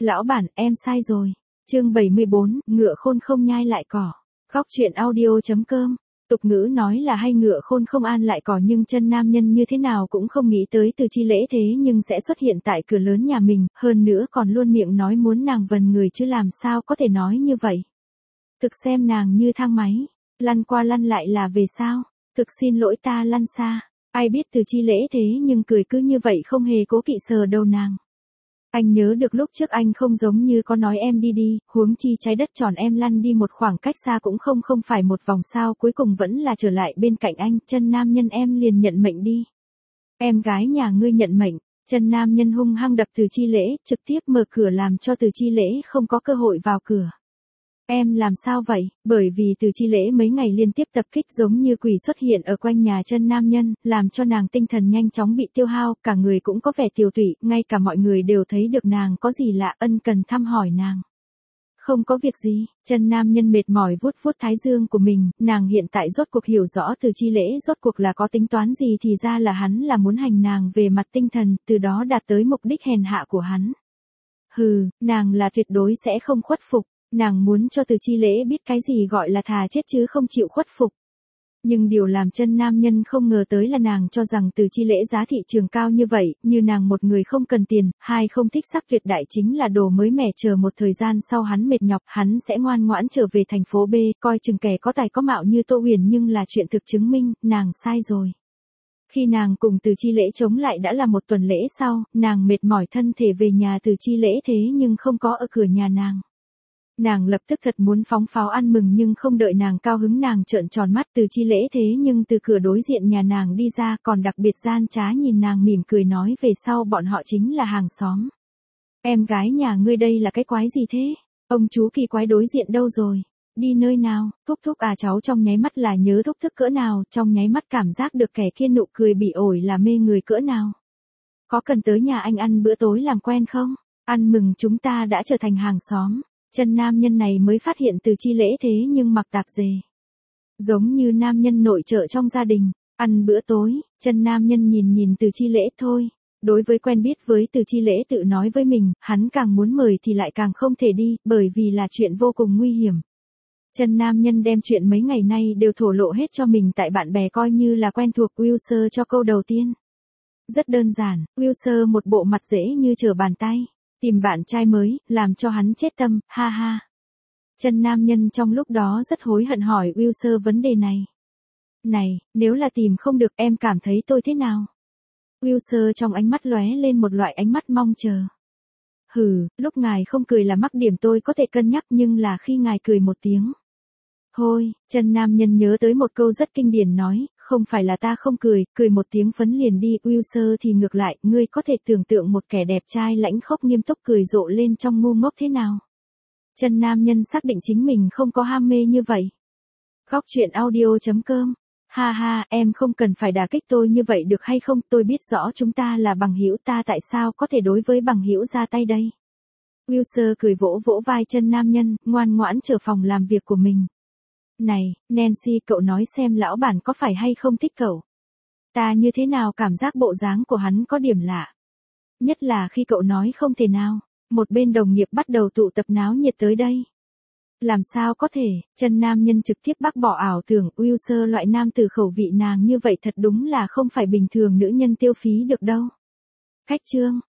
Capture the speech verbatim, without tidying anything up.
Lão bản, em sai rồi. Chương bảy mươi bốn, ngựa khôn không nhai lại cỏ. Góc truyện audio.com. Tục ngữ nói là hay ngựa khôn không an lại cỏ, nhưng chân nam nhân như thế nào cũng không nghĩ tới Từ Chi Lễ thế nhưng sẽ xuất hiện tại cửa lớn nhà mình, hơn nữa còn luôn miệng nói muốn nàng vần người, chứ làm sao có thể nói như vậy. Thực xem nàng như thang máy, lăn qua lăn lại là về sao? Thực xin lỗi, ta lăn xa. Ai biết Từ Chi Lễ thế nhưng cười cứ như vậy, không hề cố kỵ sờ đầu nàng. Anh nhớ được lúc trước anh không giống như có nói em đi đi, huống chi trái đất tròn em lăn đi một khoảng cách xa cũng không không phải một vòng sao, cuối cùng vẫn là trở lại bên cạnh anh. Chân nam nhân, em liền nhận mệnh đi. Em gái nhà ngươi nhận mệnh. Chân nam nhân hung hăng đập Từ Chi Lễ, trực tiếp mở cửa làm cho Từ Chi Lễ không có cơ hội vào cửa. Em làm sao vậy? Bởi vì Từ Chi Lễ mấy ngày liên tiếp tập kích giống như quỷ xuất hiện ở quanh nhà chân nam nhân, làm cho nàng tinh thần nhanh chóng bị tiêu hao, cả người cũng có vẻ tiều tụy, ngay cả mọi người đều thấy được nàng có gì lạ, ân cần thăm hỏi nàng. Không có việc gì. Chân nam nhân mệt mỏi vuốt vuốt thái dương của mình, nàng hiện tại rốt cuộc hiểu rõ Từ Chi Lễ rốt cuộc là có tính toán gì, thì ra là hắn là muốn hành nàng về mặt tinh thần, từ đó đạt tới mục đích hèn hạ của hắn. Hừ, nàng là tuyệt đối sẽ không khuất phục. Nàng muốn cho Từ Chi Lễ biết cái gì gọi là thà chết chứ không chịu khuất phục. Nhưng điều làm chân nam nhân không ngờ tới là nàng cho rằng Từ Chi Lễ giá thị trường cao như vậy, như nàng một người không cần tiền, hai không thích sắc tuyệt đại chính là đồ mới mẻ, chờ một thời gian sau hắn mệt nhọc, hắn sẽ ngoan ngoãn trở về thành phố B, coi chừng kẻ có tài có mạo như Tô Huyền, nhưng là chuyện thực chứng minh, nàng sai rồi. Khi nàng cùng Từ Chi Lễ chống lại đã là một tuần lễ sau, nàng mệt mỏi thân thể về nhà Từ Chi Lễ thế nhưng không có ở cửa nhà nàng. Nàng lập tức thật muốn phóng pháo ăn mừng, nhưng không đợi nàng cao hứng nàng trợn tròn mắt. Từ Chi Lễ thế nhưng từ cửa đối diện nhà nàng đi ra, còn đặc biệt gian trá nhìn nàng mỉm cười nói về sau bọn họ chính là hàng xóm. Em gái nhà ngươi đây là cái quái gì thế? Ông chú kỳ quái đối diện đâu rồi? Đi nơi nào? Thúc thúc à? Cháu trong nháy mắt là nhớ thúc thúc cỡ nào, trong nháy mắt cảm giác được kẻ kia nụ cười bị ổi là mê người cỡ nào. Có cần tới nhà anh ăn bữa tối làm quen không? Ăn mừng chúng ta đã trở thành hàng xóm. Chân nam nhân này mới phát hiện Từ Chi Lễ thế nhưng mặc tạp dề, giống như nam nhân nội trợ trong gia đình. Ăn bữa tối. Chân nam nhân nhìn nhìn Từ Chi Lễ thôi. Đối với quen biết với Từ Chi Lễ tự nói với mình, hắn càng muốn mời thì lại càng không thể đi, bởi vì là chuyện vô cùng nguy hiểm. Chân nam nhân đem chuyện mấy ngày nay đều thổ lộ hết cho mình tại bạn bè, coi như là quen thuộc. Wilson cho câu đầu tiên. Rất đơn giản, Wilson một bộ mặt dễ như trở bàn tay. Tìm bạn trai mới, làm cho hắn chết tâm, ha ha. Chân nam nhân trong lúc đó rất hối hận hỏi Wilson vấn đề này. Này, nếu là tìm không được em cảm thấy tôi thế nào? Wilson trong ánh mắt lóe lên một loại ánh mắt mong chờ. Hừ, lúc ngài không cười là mắc điểm tôi có thể cân nhắc, nhưng là khi ngài cười một tiếng. Thôi, chân nam nhân nhớ tới một câu rất kinh điển nói, không phải là ta không cười, cười một tiếng phấn liền đi. Wilson thì ngược lại, ngươi có thể tưởng tượng một kẻ đẹp trai lãnh khốc nghiêm túc cười rộ lên trong ngu ngốc thế nào. Chân nam nhân xác định chính mình không có ham mê như vậy. Góc truyện audio.com. Ha ha, em không cần phải đả kích tôi như vậy được hay không, tôi biết rõ chúng ta là bằng hữu, ta tại sao có thể đối với bằng hữu ra tay đây. Wilson cười vỗ vỗ vai chân nam nhân, ngoan ngoãn trở phòng làm việc của mình. Này, Nancy, cậu nói xem lão bản có phải hay không thích cậu? Ta như thế nào cảm giác bộ dáng của hắn có điểm lạ. Nhất là khi cậu nói không thể nào, một bên đồng nghiệp bắt đầu tụ tập náo nhiệt tới đây. Làm sao có thể? Chân nam nhân trực tiếp bác bỏ ảo tưởng. Wilson loại nam tử khẩu vị nàng như vậy thật đúng là không phải bình thường nữ nhân tiêu phí được đâu. Khách trương.